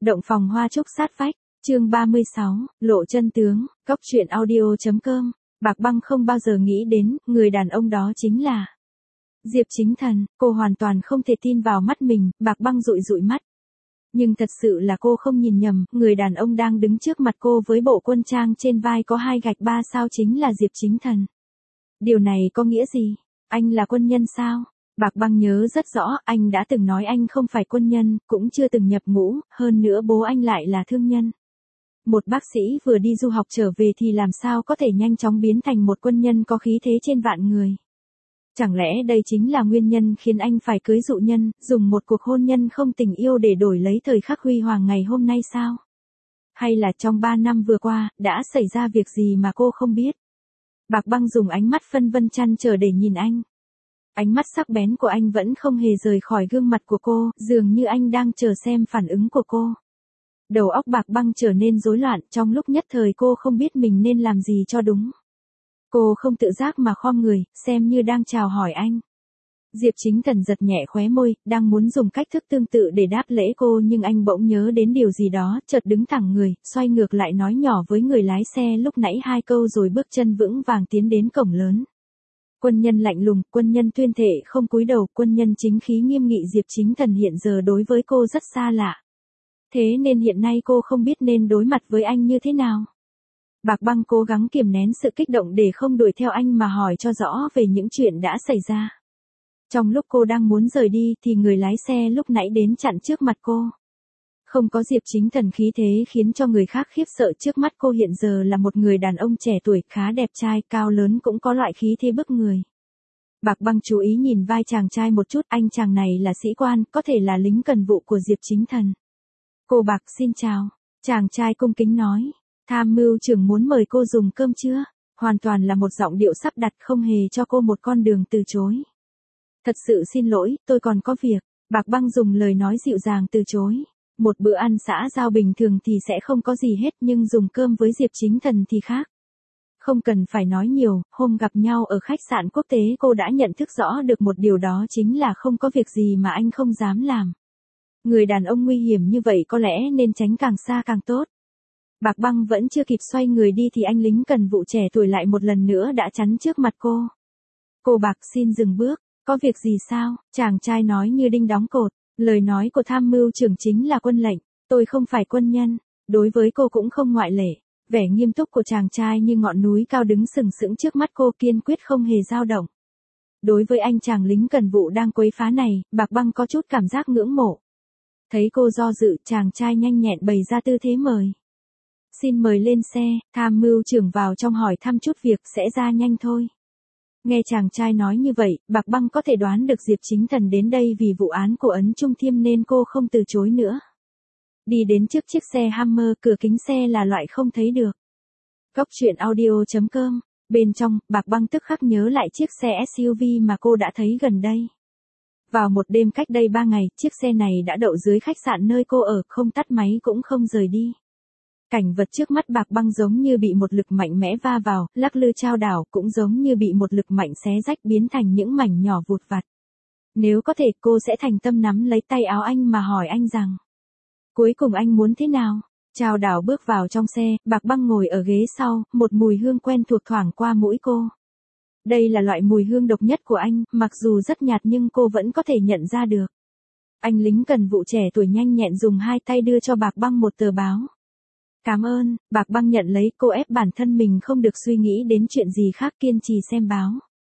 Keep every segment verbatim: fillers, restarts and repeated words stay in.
Động phòng hoa trúc sát vách, chương ba mươi sáu, lộ chân tướng, góc truyện audio chấm com. Bạc Băng không bao giờ nghĩ đến, người đàn ông đó chính là Diệp Chính Thần. Cô hoàn toàn không thể tin vào mắt mình. Bạc Băng dụi dụi mắt. Nhưng thật sự là cô không nhìn nhầm, người đàn ông đang đứng trước mặt cô với bộ quân trang trên vai có hai gạch ba sao chính là Diệp Chính Thần. Điều này có nghĩa gì? Anh là quân nhân sao? Bạc Băng nhớ rất rõ, anh đã từng nói anh không phải quân nhân, cũng chưa từng nhập ngũ, hơn nữa bố anh lại là thương nhân. Một bác sĩ vừa đi du học trở về thì làm sao có thể nhanh chóng biến thành một quân nhân có khí thế trên vạn người. Chẳng lẽ đây chính là nguyên nhân khiến anh phải cưới dụ nhân, dùng một cuộc hôn nhân không tình yêu để đổi lấy thời khắc huy hoàng ngày hôm nay sao? Hay là trong ba năm vừa qua, đã xảy ra việc gì mà cô không biết? Bạc Băng dùng ánh mắt phân vân trăn trở để nhìn anh. Ánh mắt sắc bén của anh vẫn không hề rời khỏi gương mặt của cô, dường như anh đang chờ xem phản ứng của cô. Đầu óc Bạc Băng trở nên rối loạn, trong lúc nhất thời cô không biết mình nên làm gì cho đúng. Cô không tự giác mà khom người, xem như đang chào hỏi anh. Diệp Chính Thần giật nhẹ khóe môi, đang muốn dùng cách thức tương tự để đáp lễ cô nhưng anh bỗng nhớ đến điều gì đó, chợt đứng thẳng người, xoay ngược lại nói nhỏ với người lái xe lúc nãy hai câu rồi bước chân vững vàng tiến đến cổng lớn. Quân nhân lạnh lùng, quân nhân tuyên thệ không cúi đầu, quân nhân chính khí nghiêm nghị. Diệp Chính Thần hiện giờ đối với cô rất xa lạ. Thế nên hiện nay cô không biết nên đối mặt với anh như thế nào. Bạc Băng cố gắng kiềm nén sự kích động để không đuổi theo anh mà hỏi cho rõ về những chuyện đã xảy ra. Trong lúc cô đang muốn rời đi thì người lái xe lúc nãy đến chặn trước mặt cô. Không có Diệp Chính Thần khí thế khiến cho người khác khiếp sợ, trước mắt cô hiện giờ là một người đàn ông trẻ tuổi khá đẹp trai, cao lớn cũng có loại khí thế bức người. Bạc Băng chú ý nhìn vai chàng trai một chút, anh chàng này là sĩ quan, có thể là lính cần vụ của Diệp Chính Thần. Cô Bạc xin chào, chàng trai cung kính nói, tham mưu trưởng muốn mời cô dùng cơm chưa? Hoàn toàn là một giọng điệu sắp đặt, không hề cho cô một con đường từ chối. Thật sự xin lỗi, tôi còn có việc. Bạc Băng dùng lời nói dịu dàng từ chối. Một bữa ăn xã giao bình thường thì sẽ không có gì hết, nhưng dùng cơm với Diệp Chính Thần thì khác. Không cần phải nói nhiều, hôm gặp nhau ở khách sạn quốc tế cô đã nhận thức rõ được một điều, đó chính là không có việc gì mà anh không dám làm. Người đàn ông nguy hiểm như vậy có lẽ nên tránh càng xa càng tốt. Bạc Băng vẫn chưa kịp xoay người đi thì anh lính cần vụ trẻ tuổi lại một lần nữa đã chắn trước mặt cô. Cô Bạc xin dừng bước, có việc gì sao? Chàng trai nói như đinh đóng cột. Lời nói của tham mưu trưởng chính là quân lệnh, tôi không phải quân nhân, đối với cô cũng không ngoại lệ. Vẻ nghiêm túc của chàng trai như ngọn núi cao đứng sừng sững trước mắt cô, kiên quyết không hề dao động. Đối với anh chàng lính cần vụ đang quấy phá này, Bạc Băng có chút cảm giác ngưỡng mộ. Thấy cô do dự, chàng trai nhanh nhẹn bày ra tư thế mời. Xin mời lên xe, tham mưu trưởng vào trong hỏi thăm chút việc, sẽ ra nhanh thôi. Nghe chàng trai nói như vậy, Bạc Băng có thể đoán được Diệp Chính Thần đến đây vì vụ án của Ấn Trung Thiêm nên cô không từ chối nữa. Đi đến trước chiếc xe Hummer, cửa kính xe là loại không thấy được. Góc truyện audio chấm com. Bên trong, Bạc Băng tức khắc nhớ lại chiếc xe ét u vê mà cô đã thấy gần đây. Vào một đêm cách đây ba ngày, chiếc xe này đã đậu dưới khách sạn nơi cô ở, không tắt máy cũng không rời đi. Cảnh vật trước mắt Bạc Băng giống như bị một lực mạnh mẽ va vào, lắc lư chao đảo, cũng giống như bị một lực mạnh xé rách biến thành những mảnh nhỏ vụt vặt. Nếu có thể cô sẽ thành tâm nắm lấy tay áo anh mà hỏi anh rằng, cuối cùng anh muốn thế nào? Chao đảo bước vào trong xe, Bạc Băng ngồi ở ghế sau, một mùi hương quen thuộc thoảng qua mũi cô. Đây là loại mùi hương độc nhất của anh, mặc dù rất nhạt nhưng cô vẫn có thể nhận ra được. Anh lính cần vụ trẻ tuổi nhanh nhẹn dùng hai tay đưa cho Bạc Băng một tờ báo. Cảm ơn, Bạc Băng nhận lấy, cô ép bản thân mình không được suy nghĩ đến chuyện gì khác, kiên trì xem báo.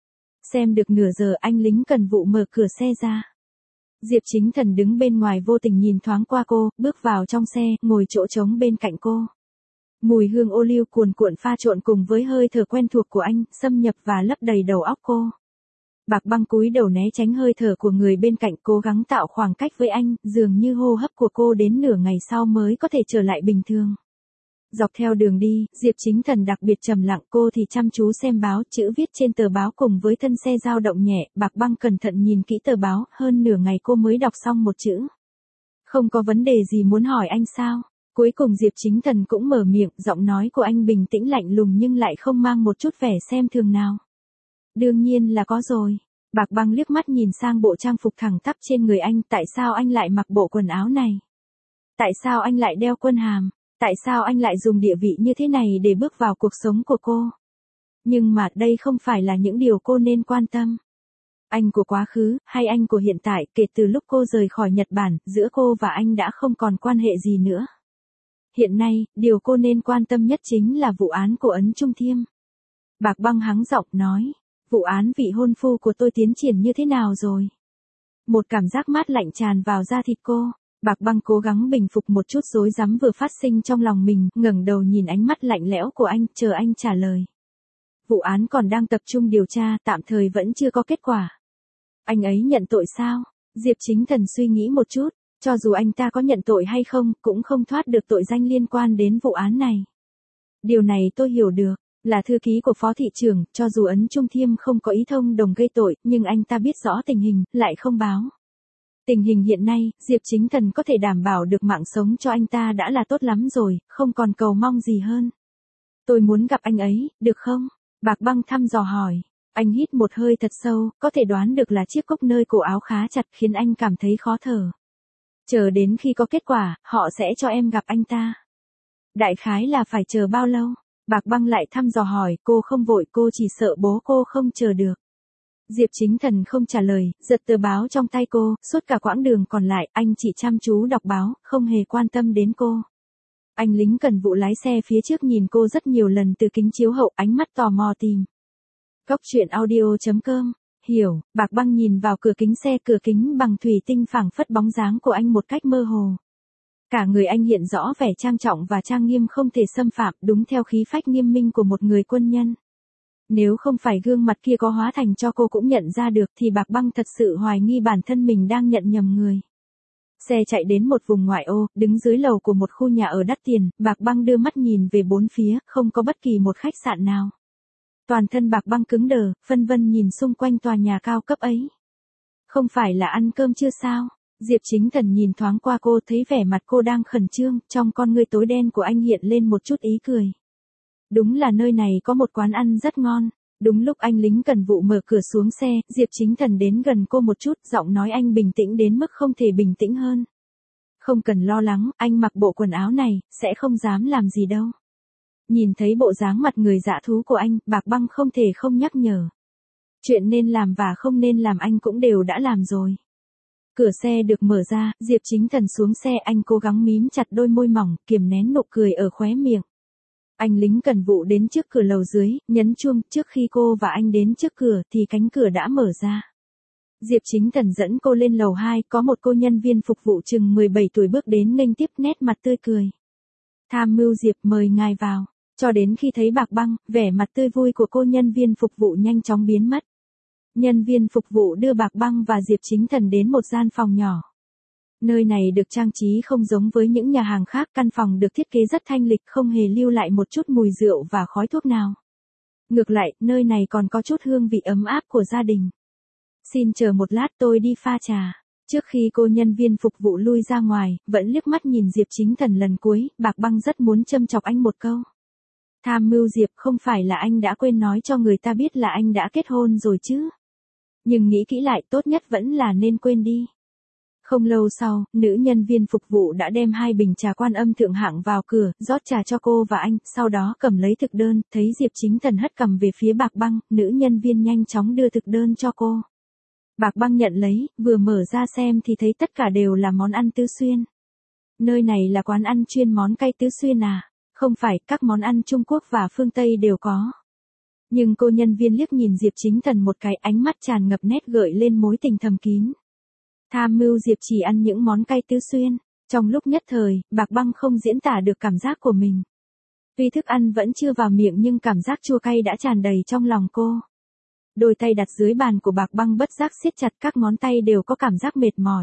Xem được nửa giờ anh lính cần vụ mở cửa xe ra. Diệp Chính Thần đứng bên ngoài vô tình nhìn thoáng qua cô, bước vào trong xe, ngồi chỗ trống bên cạnh cô. Mùi hương ô liu cuồn cuộn pha trộn cùng với hơi thở quen thuộc của anh, xâm nhập và lấp đầy đầu óc cô. Bạc Băng cúi đầu né tránh hơi thở của người bên cạnh, cố gắng tạo khoảng cách với anh, dường như hô hấp của cô đến nửa ngày sau mới có thể trở lại bình thường. Dọc theo đường đi, Diệp Chính Thần đặc biệt trầm lặng, cô thì chăm chú xem báo, chữ viết trên tờ báo cùng với thân xe dao động nhẹ. Bạc Băng cẩn thận nhìn kỹ tờ báo, hơn nửa ngày cô mới đọc xong một chữ. Không có vấn đề gì muốn hỏi anh sao? Cuối cùng Diệp Chính Thần cũng mở miệng, giọng nói của anh bình tĩnh lạnh lùng nhưng lại không mang một chút vẻ xem thường nào. Đương nhiên là có rồi. Bạc Băng liếc mắt nhìn sang bộ trang phục thẳng tắp trên người anh, tại sao anh lại mặc bộ quần áo này? Tại sao anh lại đeo quân hàm? Tại sao anh lại dùng địa vị như thế này để bước vào cuộc sống của cô? Nhưng mà đây không phải là những điều cô nên quan tâm. Anh của quá khứ, hay anh của hiện tại, kể từ lúc cô rời khỏi Nhật Bản, giữa cô và anh đã không còn quan hệ gì nữa. Hiện nay, điều cô nên quan tâm nhất chính là vụ án của Ấn Trung Thiêm. Bạc Băng hắng giọng nói, vụ án vị hôn phu của tôi tiến triển như thế nào rồi? Một cảm giác mát lạnh tràn vào da thịt cô. Bạc Băng cố gắng bình phục một chút rối rắm vừa phát sinh trong lòng mình, ngẩng đầu nhìn ánh mắt lạnh lẽo của anh, chờ anh trả lời. Vụ án còn đang tập trung điều tra, tạm thời vẫn chưa có kết quả. Anh ấy nhận tội sao? Diệp Chính Thần suy nghĩ một chút, cho dù anh ta có nhận tội hay không, cũng không thoát được tội danh liên quan đến vụ án này. Điều này tôi hiểu được, là thư ký của phó thị trưởng, cho dù Ấn Trung Thiêm không có ý thông đồng gây tội, nhưng anh ta biết rõ tình hình, lại không báo. Tình hình hiện nay, Diệp Chính Thần có thể đảm bảo được mạng sống cho anh ta đã là tốt lắm rồi, không còn cầu mong gì hơn. Tôi muốn gặp anh ấy, được không? Bạc Băng thăm dò hỏi. Anh hít một hơi thật sâu, có thể đoán được là chiếc cúc nơi cổ áo khá chặt khiến anh cảm thấy khó thở. Chờ đến khi có kết quả, họ sẽ cho em gặp anh ta. Đại khái là phải chờ bao lâu? Bạc Băng lại thăm dò hỏi, cô không vội, cô chỉ sợ bố cô không chờ được. Diệp Chính Thần không trả lời, giật tờ báo trong tay cô, suốt cả quãng đường còn lại, anh chỉ chăm chú đọc báo, không hề quan tâm đến cô. Anh lính cần vụ lái xe phía trước nhìn cô rất nhiều lần từ kính chiếu hậu, ánh mắt tò mò tìm. Cốc truyện audio chấm com, hiểu, Bạc Băng nhìn vào cửa kính xe, cửa kính bằng thủy tinh phảng phất bóng dáng của anh một cách mơ hồ. Cả người anh hiện rõ vẻ trang trọng và trang nghiêm không thể xâm phạm, đúng theo khí phách nghiêm minh của một người quân nhân. Nếu không phải gương mặt kia có hóa thành cho cô cũng nhận ra được thì Bạc Băng thật sự hoài nghi bản thân mình đang nhận nhầm người. Xe chạy đến một vùng ngoại ô, đứng dưới lầu của một khu nhà ở đắt tiền, Bạc Băng đưa mắt nhìn về bốn phía, không có bất kỳ một khách sạn nào. Toàn thân Bạc Băng cứng đờ, phân vân nhìn xung quanh tòa nhà cao cấp ấy. Không phải là ăn cơm chưa sao? Diệp Chính Thần nhìn thoáng qua cô, thấy vẻ mặt cô đang khẩn trương, trong con ngươi tối đen của anh hiện lên một chút ý cười. Đúng là nơi này có một quán ăn rất ngon. Đúng lúc anh lính cần vụ mở cửa xuống xe, Diệp Chính Thần đến gần cô một chút, giọng nói anh bình tĩnh đến mức không thể bình tĩnh hơn. Không cần lo lắng, anh mặc bộ quần áo này, sẽ không dám làm gì đâu. Nhìn thấy bộ dáng mặt người dã thú của anh, Bạc Băng không thể không nhắc nhở. Chuyện nên làm và không nên làm anh cũng đều đã làm rồi. Cửa xe được mở ra, Diệp Chính Thần xuống xe, anh cố gắng mím chặt đôi môi mỏng, kiềm nén nụ cười ở khóe miệng. Anh lính cần vụ đến trước cửa lầu dưới, nhấn chuông, trước khi cô và anh đến trước cửa thì cánh cửa đã mở ra. Diệp Chính Thần dẫn cô lên lầu hai, có một cô nhân viên phục vụ chừng mười bảy tuổi bước đến nghênh tiếp, nét mặt tươi cười. Tham mưu Diệp, mời ngài vào. Cho đến khi thấy Bạc Băng, vẻ mặt tươi vui của cô nhân viên phục vụ nhanh chóng biến mất. Nhân viên phục vụ đưa Bạc Băng và Diệp Chính Thần đến một gian phòng nhỏ. Nơi này được trang trí không giống với những nhà hàng khác, căn phòng được thiết kế rất thanh lịch, không hề lưu lại một chút mùi rượu và khói thuốc nào. Ngược lại, nơi này còn có chút hương vị ấm áp của gia đình. Xin chờ một lát, tôi đi pha trà. Trước khi cô nhân viên phục vụ lui ra ngoài, vẫn liếc mắt nhìn Diệp Chính Thần lần cuối, Bạc Băng rất muốn châm chọc anh một câu. Tham mưu Diệp, không phải là anh đã quên nói cho người ta biết là anh đã kết hôn rồi chứ? Nhưng nghĩ kỹ lại, tốt nhất vẫn là nên quên đi. Không lâu sau, nữ nhân viên phục vụ đã đem hai bình trà Quan Âm thượng hạng vào cửa, rót trà cho cô và anh, sau đó cầm lấy thực đơn, thấy Diệp Chính Thần hất cầm về phía Bạc Băng, nữ nhân viên nhanh chóng đưa thực đơn cho cô. Bạc Băng nhận lấy, vừa mở ra xem thì thấy tất cả đều là món ăn tứ xuyên. Nơi này là quán ăn chuyên món cay tứ xuyên à? Không phải, các món ăn Trung Quốc và phương Tây đều có. Nhưng cô nhân viên liếc nhìn Diệp Chính Thần một cái, ánh mắt tràn ngập nét gợi lên mối tình thầm kín. Tham mưu Diệp chỉ ăn những món cay tứ xuyên. Trong lúc nhất thời, Bạc Băng không diễn tả được cảm giác của mình. Tuy thức ăn vẫn chưa vào miệng nhưng cảm giác chua cay đã tràn đầy trong lòng cô. Đôi tay đặt dưới bàn của Bạc Băng bất giác siết chặt, các ngón tay đều có cảm giác mệt mỏi.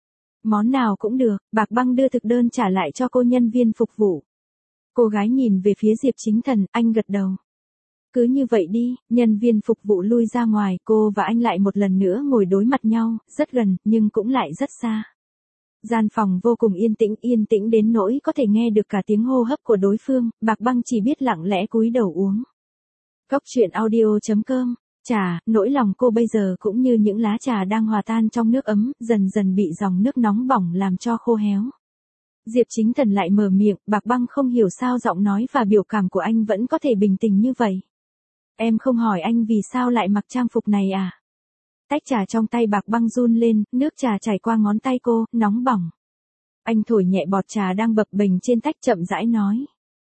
Món nào cũng được, Bạc Băng đưa thực đơn trả lại cho cô nhân viên phục vụ. Cô gái nhìn về phía Diệp Chính Thần, anh gật đầu. Cứ như vậy đi, nhân viên phục vụ lui ra ngoài, cô và anh lại một lần nữa ngồi đối mặt nhau, rất gần, nhưng cũng lại rất xa. Gian phòng vô cùng yên tĩnh, yên tĩnh đến nỗi có thể nghe được cả tiếng hô hấp của đối phương, Bạc Băng chỉ biết lặng lẽ cúi đầu uống. Cốc truyện audio chấm com, trà, nỗi lòng cô bây giờ cũng như những lá trà đang hòa tan trong nước ấm, dần dần bị dòng nước nóng bỏng làm cho khô héo. Diệp Chính Thần lại mở miệng, Bạc Băng không hiểu sao giọng nói và biểu cảm của anh vẫn có thể bình tĩnh như vậy. Em không hỏi anh vì sao lại mặc trang phục này à? Tách trà trong tay Bạc Băng run lên, nước trà chảy qua ngón tay cô, nóng bỏng. Anh thổi nhẹ bọt trà đang bập bềnh trên tách chậm rãi nói.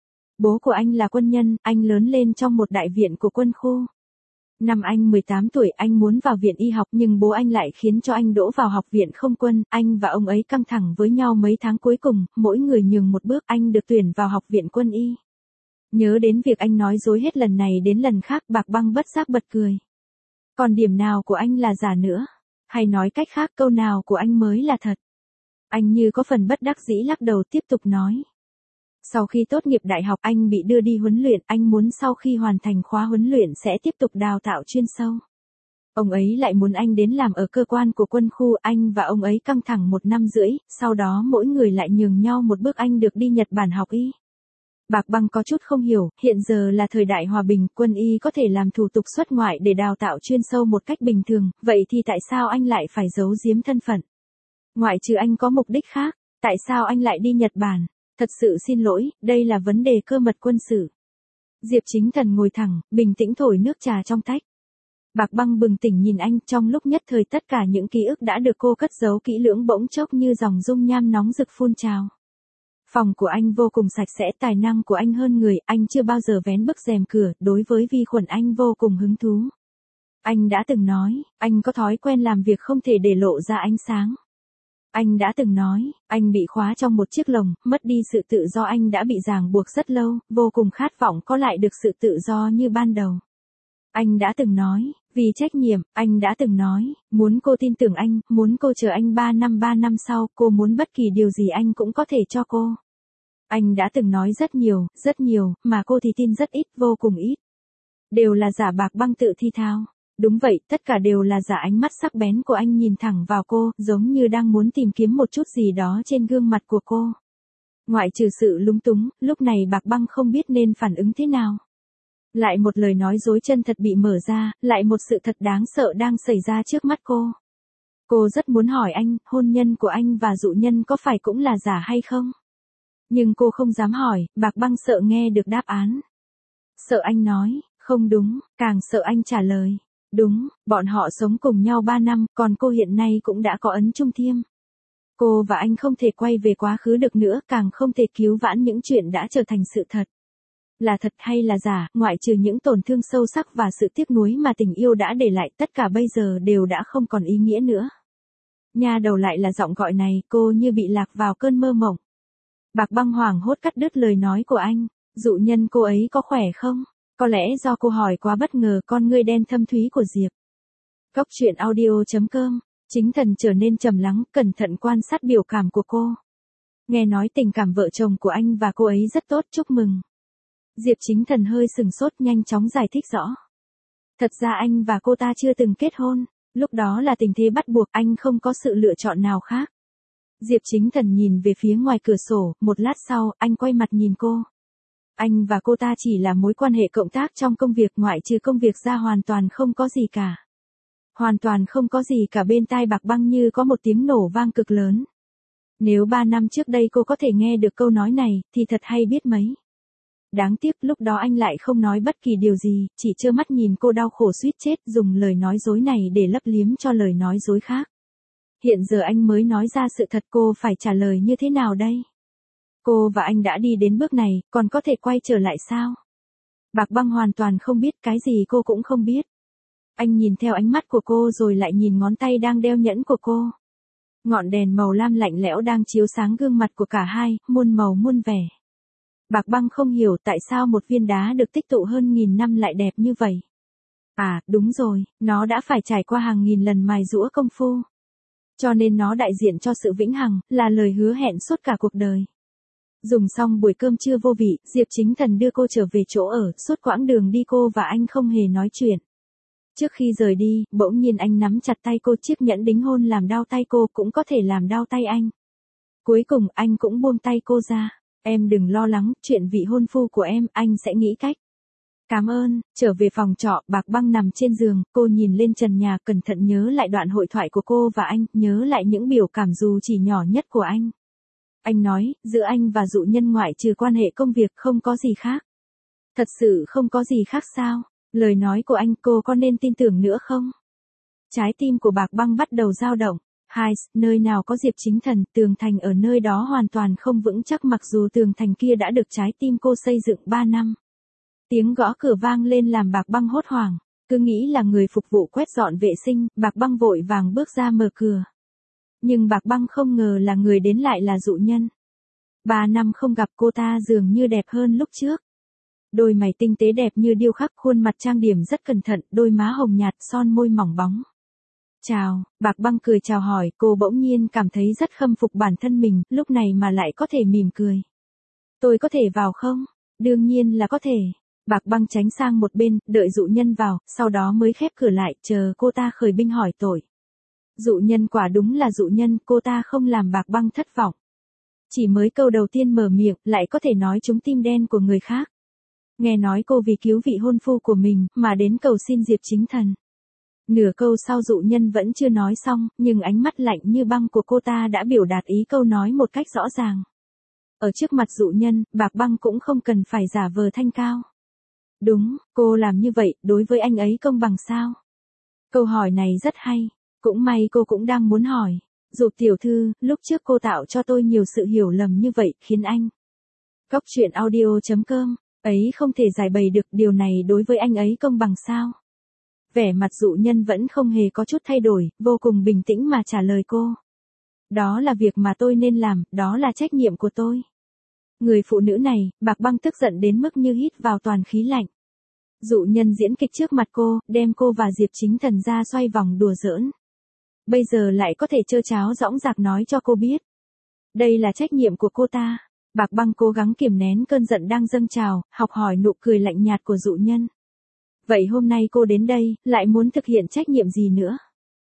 Bố của anh là quân nhân, anh lớn lên trong một đại viện của quân khu. Năm anh mười tám tuổi anh muốn vào viện y học nhưng bố anh lại khiến cho anh đỗ vào học viện không quân, anh và ông ấy căng thẳng với nhau mấy tháng cuối cùng, mỗi người nhường một bước anh được tuyển vào học viện quân y. Nhớ đến việc anh nói dối hết lần này đến lần khác Bạc Băng bất giác bật cười. Còn điểm nào của anh là giả nữa? Hay nói cách khác câu nào của anh mới là thật? Anh như có phần bất đắc dĩ lắc đầu tiếp tục nói. Sau khi tốt nghiệp đại học anh bị đưa đi huấn luyện, anh muốn sau khi hoàn thành khóa huấn luyện sẽ tiếp tục đào tạo chuyên sâu. Ông ấy lại muốn anh đến làm ở cơ quan của quân khu, anh và ông ấy căng thẳng một năm rưỡi, sau đó mỗi người lại nhường nhau một bước anh được đi Nhật Bản học y. Bạc Băng có chút không hiểu, hiện giờ là thời đại hòa bình, quân y có thể làm thủ tục xuất ngoại để đào tạo chuyên sâu một cách bình thường, vậy thì tại sao anh lại phải giấu giếm thân phận? Ngoại trừ anh có mục đích khác, tại sao anh lại đi Nhật Bản? Thật sự xin lỗi, đây là vấn đề cơ mật quân sự. Diệp Chính Thần ngồi thẳng, bình tĩnh thổi nước trà trong tách. Bạc Băng bừng tỉnh nhìn anh, trong lúc nhất thời tất cả những ký ức đã được cô cất giấu kỹ lưỡng bỗng chốc như dòng dung nham nóng rực phun trào. Phòng của anh vô cùng sạch sẽ, tài năng của anh hơn người, anh chưa bao giờ vén bức rèm cửa, đối với vi khuẩn anh vô cùng hứng thú. Anh đã từng nói, anh có thói quen làm việc không thể để lộ ra ánh sáng. Anh đã từng nói, anh bị khóa trong một chiếc lồng, mất đi sự tự do, anh đã bị ràng buộc rất lâu, vô cùng khát vọng có lại được sự tự do như ban đầu. Anh đã từng nói, vì trách nhiệm, anh đã từng nói, muốn cô tin tưởng anh, muốn cô chờ anh ba năm ba năm sau, cô muốn bất kỳ điều gì anh cũng có thể cho cô. Anh đã từng nói rất nhiều, rất nhiều, mà cô thì tin rất ít, vô cùng ít. Đều là giả. Bạc Băng tự thi thao. Đúng vậy, tất cả đều là giả. Ánh mắt sắc bén của anh nhìn thẳng vào cô, giống như đang muốn tìm kiếm một chút gì đó trên gương mặt của cô. Ngoại trừ sự lúng túng, lúc này Bạc Băng không biết nên phản ứng thế nào. Lại một lời nói dối chân thật bị mở ra, lại một sự thật đáng sợ đang xảy ra trước mắt cô. Cô rất muốn hỏi anh, hôn nhân của anh và dụ nhân có phải cũng là giả hay không? Nhưng cô không dám hỏi, Bạc Băng sợ nghe được đáp án. Sợ anh nói, không đúng, càng sợ anh trả lời. Đúng, bọn họ sống cùng nhau ba năm, còn cô hiện nay cũng đã có ấn trung thiêm. Cô và anh không thể quay về quá khứ được nữa, càng không thể cứu vãn những chuyện đã trở thành sự thật. Là thật hay là giả, ngoại trừ những tổn thương sâu sắc và sự tiếc nuối mà tình yêu đã để lại, tất cả bây giờ đều đã không còn ý nghĩa nữa. Nha đầu lại là giọng gọi này, cô như bị lạc vào cơn mơ mộng. Bạc Băng hoảng hốt cắt đứt lời nói của anh, dụ nhân cô ấy có khỏe không? Có lẽ do cô hỏi quá bất ngờ, con ngươi đen thâm thúy của Diệp. Cốc truyện audio chấm com, Chính Thần trở nên trầm lắng, cẩn thận quan sát biểu cảm của cô. Nghe nói tình cảm vợ chồng của anh và cô ấy rất tốt, chúc mừng. Diệp Chính Thần hơi sừng sốt, nhanh chóng giải thích rõ. Thật ra anh và cô ta chưa từng kết hôn, lúc đó là tình thế bắt buộc, anh không có sự lựa chọn nào khác. Diệp Chính Thần nhìn về phía ngoài cửa sổ, một lát sau, anh quay mặt nhìn cô. Anh và cô ta chỉ là mối quan hệ cộng tác trong công việc, ngoại trừ công việc ra hoàn toàn không có gì cả. Hoàn toàn không có gì cả. Bên tai Bạc Băng như có một tiếng nổ vang cực lớn. Nếu ba năm trước đây cô có thể nghe được câu nói này, thì thật hay biết mấy. Đáng tiếc lúc đó anh lại không nói bất kỳ điều gì, chỉ trơ mắt nhìn cô đau khổ suýt chết, dùng lời nói dối này để lấp liếm cho lời nói dối khác. Hiện giờ anh mới nói ra sự thật, cô phải trả lời như thế nào đây? Cô và anh đã đi đến bước này, còn có thể quay trở lại sao? Bạc Băng hoàn toàn không biết, cái gì cô cũng không biết. Anh nhìn theo ánh mắt của cô rồi lại nhìn ngón tay đang đeo nhẫn của cô. Ngọn đèn màu lam lạnh lẽo đang chiếu sáng gương mặt của cả hai, muôn màu muôn vẻ. Bạc Băng không hiểu tại sao một viên đá được tích tụ hơn nghìn năm lại đẹp như vậy. À, đúng rồi, nó đã phải trải qua hàng nghìn lần mài giũa công phu. Cho nên nó đại diện cho sự vĩnh hằng, là lời hứa hẹn suốt cả cuộc đời. Dùng xong buổi cơm trưa vô vị, Diệp Chính Thần đưa cô trở về chỗ ở, suốt quãng đường đi cô và anh không hề nói chuyện. Trước khi rời đi, bỗng nhiên anh nắm chặt tay cô, chiếc nhẫn đính hôn làm đau tay cô cũng có thể làm đau tay anh. Cuối cùng anh cũng buông tay cô ra. Em đừng lo lắng, chuyện vị hôn phu của em, anh sẽ nghĩ cách. Cảm ơn. Trở về phòng trọ, Bạc Băng nằm trên giường, cô nhìn lên trần nhà, cẩn thận nhớ lại đoạn hội thoại của cô và anh, nhớ lại những biểu cảm dù chỉ nhỏ nhất của anh. Anh nói, giữa anh và dụ nhân ngoại trừ quan hệ công việc không có gì khác. Thật sự không có gì khác sao? Lời nói của anh cô có nên tin tưởng nữa không? Trái tim của Bạc Băng bắt đầu dao động. Hai, nơi nào có Diệp Chính Thần, tường thành ở nơi đó hoàn toàn không vững chắc mặc dù tường thành kia đã được trái tim cô xây dựng ba năm. Tiếng gõ cửa vang lên làm Bạc Băng hốt hoảng, cứ nghĩ là người phục vụ quét dọn vệ sinh, Bạc Băng vội vàng bước ra mở cửa. Nhưng Bạc Băng không ngờ là người đến lại là dụ nhân. Ba năm không gặp cô ta dường như đẹp hơn lúc trước. Đôi mày tinh tế đẹp như điêu khắc, khuôn mặt trang điểm rất cẩn thận, đôi má hồng nhạt, son môi mỏng bóng. Chào, Bạc Băng cười chào hỏi, cô bỗng nhiên cảm thấy rất khâm phục bản thân mình, lúc này mà lại có thể mỉm cười. Tôi có thể vào không? Đương nhiên là có thể. Bạc Băng tránh sang một bên, đợi dụ nhân vào, sau đó mới khép cửa lại, chờ cô ta khởi binh hỏi tội. Dụ nhân quả đúng là dụ nhân, cô ta không làm Bạc Băng thất vọng. Chỉ mới câu đầu tiên mở miệng, lại có thể nói trúng tim đen của người khác. Nghe nói cô vì cứu vị hôn phu của mình, mà đến cầu xin Diệp Chính Thần. Nửa câu sau dụ nhân vẫn chưa nói xong, nhưng ánh mắt lạnh như băng của cô ta đã biểu đạt ý câu nói một cách rõ ràng. Ở trước mặt dụ nhân, Bạc Băng cũng không cần phải giả vờ thanh cao. Đúng, cô làm như vậy, đối với anh ấy công bằng sao? Câu hỏi này rất hay, cũng may cô cũng đang muốn hỏi. Dụ tiểu thư, lúc trước cô tạo cho tôi nhiều sự hiểu lầm như vậy, khiến anh. Góc truyện audio chấm com, ấy không thể giải bày được, điều này đối với anh ấy công bằng sao? Vẻ mặt dụ nhân vẫn không hề có chút thay đổi, vô cùng bình tĩnh mà trả lời cô. Đó là việc mà tôi nên làm, đó là trách nhiệm của tôi. Người phụ nữ này, Bạc Băng tức giận đến mức như hít vào toàn khí lạnh. Dụ nhân diễn kịch trước mặt cô, đem cô và Diệp Chính Thần ra xoay vòng đùa giỡn. Bây giờ lại có thể trơ cháo dõng dạc nói cho cô biết. Đây là trách nhiệm của cô ta. Bạc Băng cố gắng kiềm nén cơn giận đang dâng trào, học hỏi nụ cười lạnh nhạt của dụ nhân. Vậy hôm nay cô đến đây, lại muốn thực hiện trách nhiệm gì nữa?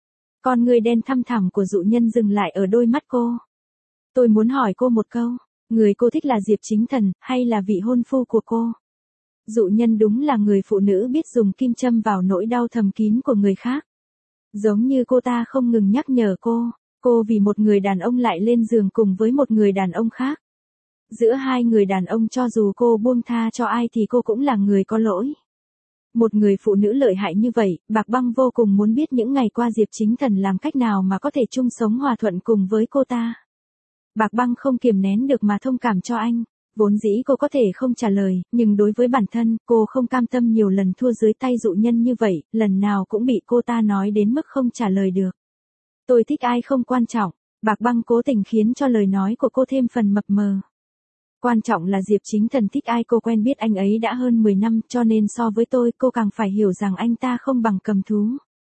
Con người đen thăm thẳm của dụ nhân dừng lại ở đôi mắt cô. Tôi muốn hỏi cô một câu, người cô thích là Diệp Chính Thần, hay là vị hôn phu của cô? Dụ nhân đúng là người phụ nữ biết dùng kim châm vào nỗi đau thầm kín của người khác. Giống như cô ta không ngừng nhắc nhở cô, cô vì một người đàn ông lại lên giường cùng với một người đàn ông khác. Giữa hai người đàn ông cho dù cô buông tha cho ai thì cô cũng là người có lỗi. Một người phụ nữ lợi hại như vậy, Bạc Băng vô cùng muốn biết những ngày qua Diệp Chính Thần làm cách nào mà có thể chung sống hòa thuận cùng với cô ta. Bạc Băng không kiềm nén được mà thông cảm cho anh. Vốn dĩ cô có thể không trả lời, nhưng đối với bản thân, cô không cam tâm nhiều lần thua dưới tay dụ nhân như vậy, lần nào cũng bị cô ta nói đến mức không trả lời được. Tôi thích ai không quan trọng, Bạc Băng cố tình khiến cho lời nói của cô thêm phần mập mờ. Quan trọng là Diệp Chính Thần thích ai, cô quen biết anh ấy đã hơn mười năm, cho nên so với tôi, cô càng phải hiểu rằng anh ta không bằng cầm thú.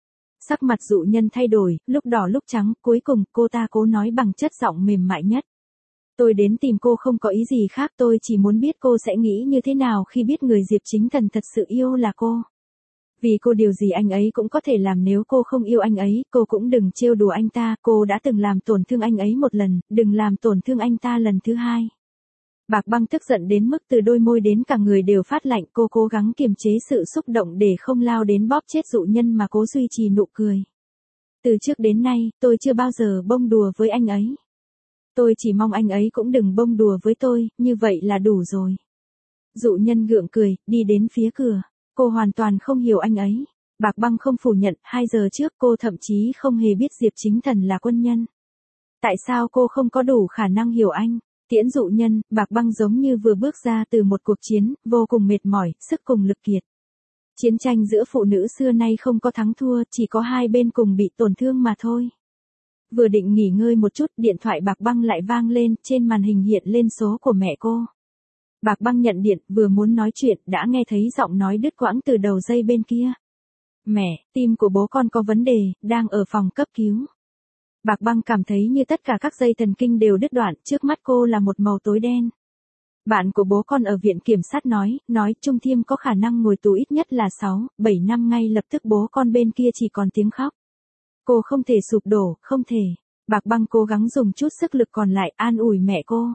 Sắc mặt dụ nhân thay đổi, lúc đỏ lúc trắng, cuối cùng cô ta cố nói bằng chất giọng mềm mại nhất. Tôi đến tìm cô không có ý gì khác, tôi chỉ muốn biết cô sẽ nghĩ như thế nào khi biết người Diệp Chính Thần thật sự yêu là cô. Vì cô điều gì anh ấy cũng có thể làm, nếu cô không yêu anh ấy, cô cũng đừng trêu đùa anh ta, cô đã từng làm tổn thương anh ấy một lần, đừng làm tổn thương anh ta lần thứ hai. Bạc Băng tức giận đến mức từ đôi môi đến cả người đều phát lạnh, cô cố gắng kiềm chế sự xúc động để không lao đến bóp chết dụ nhân mà cố duy trì nụ cười. Từ trước đến nay, tôi chưa bao giờ bông đùa với anh ấy. Tôi chỉ mong anh ấy cũng đừng bông đùa với tôi, như vậy là đủ rồi. Dụ nhân gượng cười, đi đến phía cửa. Cô hoàn toàn không hiểu anh ấy. Bạc Băng không phủ nhận, hai giờ trước cô thậm chí không hề biết Diệp Chính Thần là quân nhân. Tại sao cô không có đủ khả năng hiểu anh? Tiễn dụ nhân, Bạc Băng giống như vừa bước ra từ một cuộc chiến, vô cùng mệt mỏi, sức cùng lực kiệt. Chiến tranh giữa phụ nữ xưa nay không có thắng thua, chỉ có hai bên cùng bị tổn thương mà thôi. Vừa định nghỉ ngơi một chút, điện thoại Bạc Băng lại vang lên, trên màn hình hiện lên số của mẹ cô. Bạc Băng nhận điện, vừa muốn nói chuyện, đã nghe thấy giọng nói đứt quãng từ đầu dây bên kia. Mẹ, tim của bố con có vấn đề, đang ở phòng cấp cứu. Bạc Băng cảm thấy như tất cả các dây thần kinh đều đứt đoạn, trước mắt cô là một màu tối đen. Bạn của bố con ở viện kiểm sát nói, nói Trung Thiêm có khả năng ngồi tù ít nhất là sáu, bảy năm, ngay lập tức bố con bên kia chỉ còn tiếng khóc. Cô không thể sụp đổ, không thể. Bạc Băng cố gắng dùng chút sức lực còn lại an ủi mẹ cô.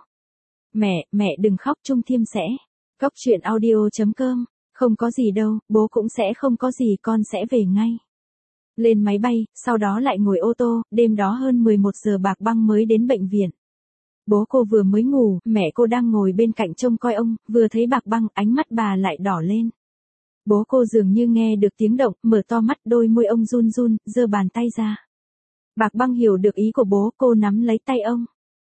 Mẹ, mẹ đừng khóc, Trung Thiêm sẽ. Góc truyện audio chấm com, không có gì đâu, bố cũng sẽ không có gì, con sẽ về ngay. Lên máy bay, sau đó lại ngồi ô tô, đêm đó hơn mười một giờ Bạc Băng mới đến bệnh viện. Bố cô vừa mới ngủ, mẹ cô đang ngồi bên cạnh trông coi ông, vừa thấy Bạc Băng, ánh mắt bà lại đỏ lên. Bố cô dường như nghe được tiếng động, mở to mắt, đôi môi ông run run, giơ bàn tay ra. Bạc Băng hiểu được ý của bố, cô nắm lấy tay ông.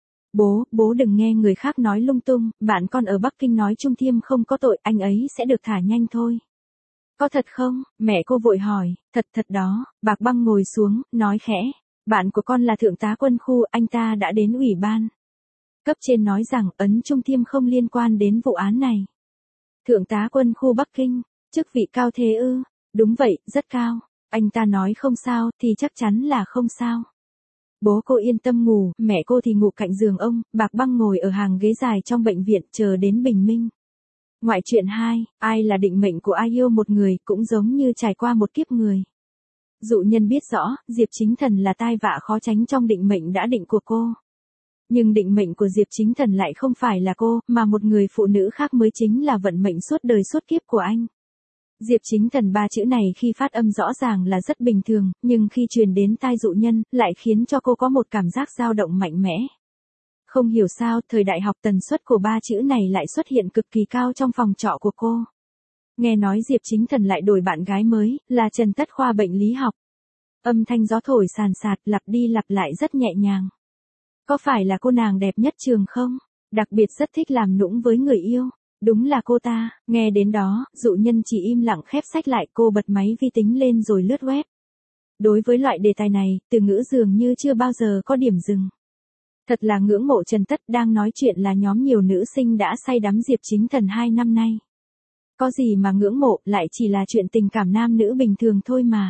Bố, bố đừng nghe người khác nói lung tung, bạn con ở Bắc Kinh nói Trung Thiêm không có tội, anh ấy sẽ được thả nhanh thôi. Có thật không? Mẹ cô vội hỏi. Thật thật đó. Bạc Băng ngồi xuống, nói khẽ. Bạn của con là thượng tá quân khu, anh ta đã đến ủy ban cấp trên nói rằng ấn Trung Thiêm không liên quan đến vụ án này. Thượng tá quân khu Bắc Kinh, chức vị cao thế ư? Đúng vậy, rất cao. Anh ta nói không sao, thì chắc chắn là không sao. Bố cô yên tâm ngủ, mẹ cô thì ngủ cạnh giường ông, Bạc Băng ngồi ở hàng ghế dài trong bệnh viện chờ đến bình minh. Ngoại truyện hai, ai là định mệnh của ai yêu một người cũng giống như trải qua một kiếp người. Dụ Nhân biết rõ, Diệp Chính Thần là tai vạ khó tránh trong định mệnh đã định của cô. Nhưng định mệnh của Diệp Chính Thần lại không phải là cô, mà một người phụ nữ khác mới chính là vận mệnh suốt đời suốt kiếp của anh. Diệp Chính Thần ba chữ này khi phát âm rõ ràng là rất bình thường, nhưng khi truyền đến tai Dụ Nhân, lại khiến cho cô có một cảm giác dao động mạnh mẽ. Không hiểu sao, thời đại học tần suất của ba chữ này lại xuất hiện cực kỳ cao trong phòng trọ của cô. Nghe nói Diệp Chính Thần lại đổi bạn gái mới, là Trần Tất khoa bệnh lý học. Âm thanh gió thổi sàn sạt, lặp đi lặp lại rất nhẹ nhàng. Có phải là cô nàng đẹp nhất trường không? Đặc biệt rất thích làm nũng với người yêu. Đúng là cô ta. Nghe đến đó, Dụ Nhân chỉ im lặng khép sách lại, cô bật máy vi tính lên rồi lướt web. Đối với loại đề tài này, từ ngữ dường như chưa bao giờ có điểm dừng. Thật là ngưỡng mộ Trần Tất, đang nói chuyện là nhóm nhiều nữ sinh đã say đắm Diệp Chính Thần hai năm nay. Có gì mà ngưỡng mộ, lại chỉ là chuyện tình cảm nam nữ bình thường thôi mà.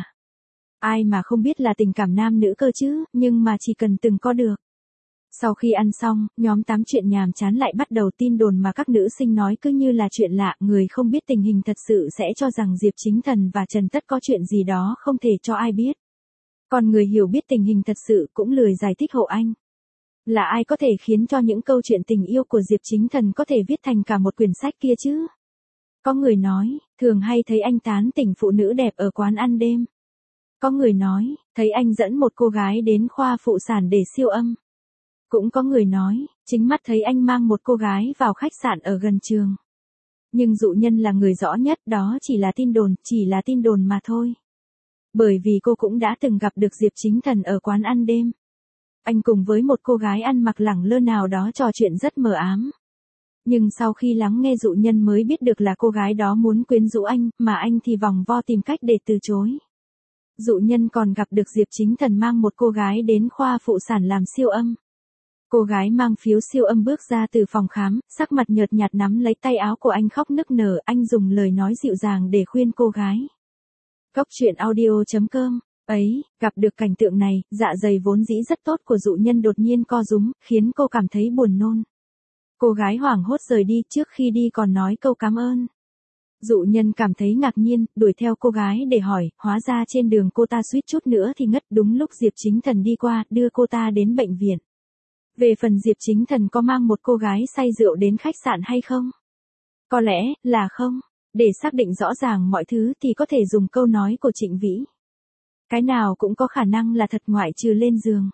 Ai mà không biết là tình cảm nam nữ cơ chứ, nhưng mà chỉ cần từng có được. Sau khi ăn xong, nhóm tám chuyện nhàm chán lại bắt đầu tin đồn mà các nữ sinh nói cứ như là chuyện lạ, người không biết tình hình thật sự sẽ cho rằng Diệp Chính Thần và Trần Tất có chuyện gì đó không thể cho ai biết. Còn người hiểu biết tình hình thật sự cũng lười giải thích hộ anh. Là ai có thể khiến cho những câu chuyện tình yêu của Diệp Chính Thần có thể viết thành cả một quyển sách kia chứ? Có người nói, thường hay thấy anh tán tỉnh phụ nữ đẹp ở quán ăn đêm. Có người nói, thấy anh dẫn một cô gái đến khoa phụ sản để siêu âm. Cũng có người nói, chính mắt thấy anh mang một cô gái vào khách sạn ở gần trường. Nhưng Dụ Nhân là người rõ nhất, đó chỉ là tin đồn, chỉ là tin đồn mà thôi. Bởi vì cô cũng đã từng gặp được Diệp Chính Thần ở quán ăn đêm. Anh cùng với một cô gái ăn mặc lẳng lơ nào đó trò chuyện rất mờ ám. Nhưng sau khi lắng nghe Dụ Nhân mới biết được là cô gái đó muốn quyến rũ anh, mà anh thì vòng vo tìm cách để từ chối. Dụ Nhân còn gặp được Diệp Chính Thần mang một cô gái đến khoa phụ sản làm siêu âm. Cô gái mang phiếu siêu âm bước ra từ phòng khám, sắc mặt nhợt nhạt nắm lấy tay áo của anh khóc nức nở, anh dùng lời nói dịu dàng để khuyên cô gái. Cốc truyện audio chấm com. Ấy, gặp được cảnh tượng này, dạ dày vốn dĩ rất tốt của Dụ Nhân đột nhiên co rúm, khiến cô cảm thấy buồn nôn. Cô gái hoảng hốt rời đi, trước khi đi còn nói câu cảm ơn. Dụ Nhân cảm thấy ngạc nhiên, đuổi theo cô gái để hỏi, hóa ra trên đường cô ta suýt chút nữa thì ngất, đúng lúc Diệp Chính Thần đi qua, đưa cô ta đến bệnh viện. Về phần Diệp Chính Thần có mang một cô gái say rượu đến khách sạn hay không? Có lẽ là không. Để xác định rõ ràng mọi thứ thì có thể dùng câu nói của Trịnh Vĩ. Cái nào cũng có khả năng là thật ngoại trừ lên giường.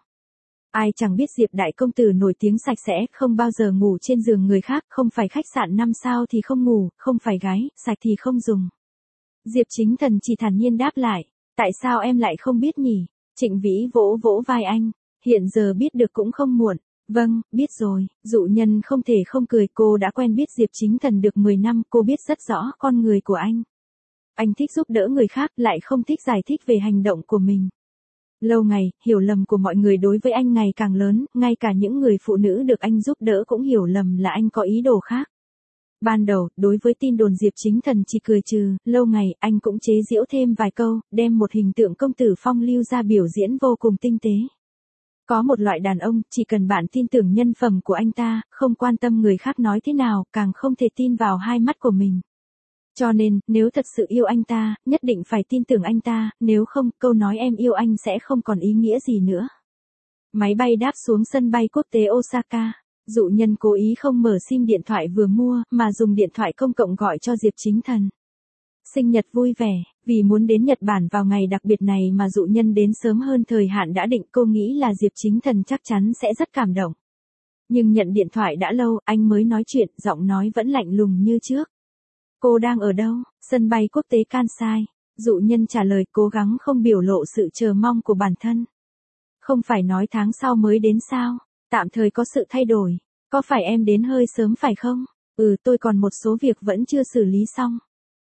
Ai chẳng biết Diệp đại công tử nổi tiếng sạch sẽ, không bao giờ ngủ trên giường người khác, không phải khách sạn năm sao thì không ngủ, không phải gái, sạch thì không dùng. Diệp Chính Thần chỉ thản nhiên đáp lại, tại sao em lại không biết nhỉ? Trịnh Vĩ vỗ vỗ vai anh, hiện giờ biết được cũng không muộn. Vâng, biết rồi. Dụ Nhân không thể không cười, cô đã quen biết Diệp Chính Thần được mười năm, cô biết rất rõ con người của anh. Anh thích giúp đỡ người khác, lại không thích giải thích về hành động của mình. Lâu ngày, hiểu lầm của mọi người đối với anh ngày càng lớn, ngay cả những người phụ nữ được anh giúp đỡ cũng hiểu lầm là anh có ý đồ khác. Ban đầu, đối với tin đồn Diệp Chính Thần chỉ cười trừ, lâu ngày, anh cũng chế giễu thêm vài câu, đem một hình tượng công tử phong lưu ra biểu diễn vô cùng tinh tế. Có một loại đàn ông, chỉ cần bạn tin tưởng nhân phẩm của anh ta, không quan tâm người khác nói thế nào, càng không thể tin vào hai mắt của mình. Cho nên, nếu thật sự yêu anh ta, nhất định phải tin tưởng anh ta, nếu không, câu nói em yêu anh sẽ không còn ý nghĩa gì nữa. Máy bay đáp xuống sân bay quốc tế Osaka. Dụ Nhân cố ý không mở sim điện thoại vừa mua, mà dùng điện thoại công cộng gọi cho Diệp Chính Thần. Sinh nhật vui vẻ, vì muốn đến Nhật Bản vào ngày đặc biệt này mà Dụ Nhân đến sớm hơn thời hạn đã định, cô nghĩ là Diệp Chính Thần chắc chắn sẽ rất cảm động. Nhưng nhận điện thoại đã lâu, anh mới nói chuyện, giọng nói vẫn lạnh lùng như trước. Cô đang ở đâu? Sân bay quốc tế Kansai. Dụ nhân trả lời cố gắng không biểu lộ sự chờ mong của bản thân. Không phải nói tháng sau mới đến sao? Tạm thời có sự thay đổi. Có phải em đến hơi sớm phải không? Ừ, tôi còn một số việc vẫn chưa xử lý xong.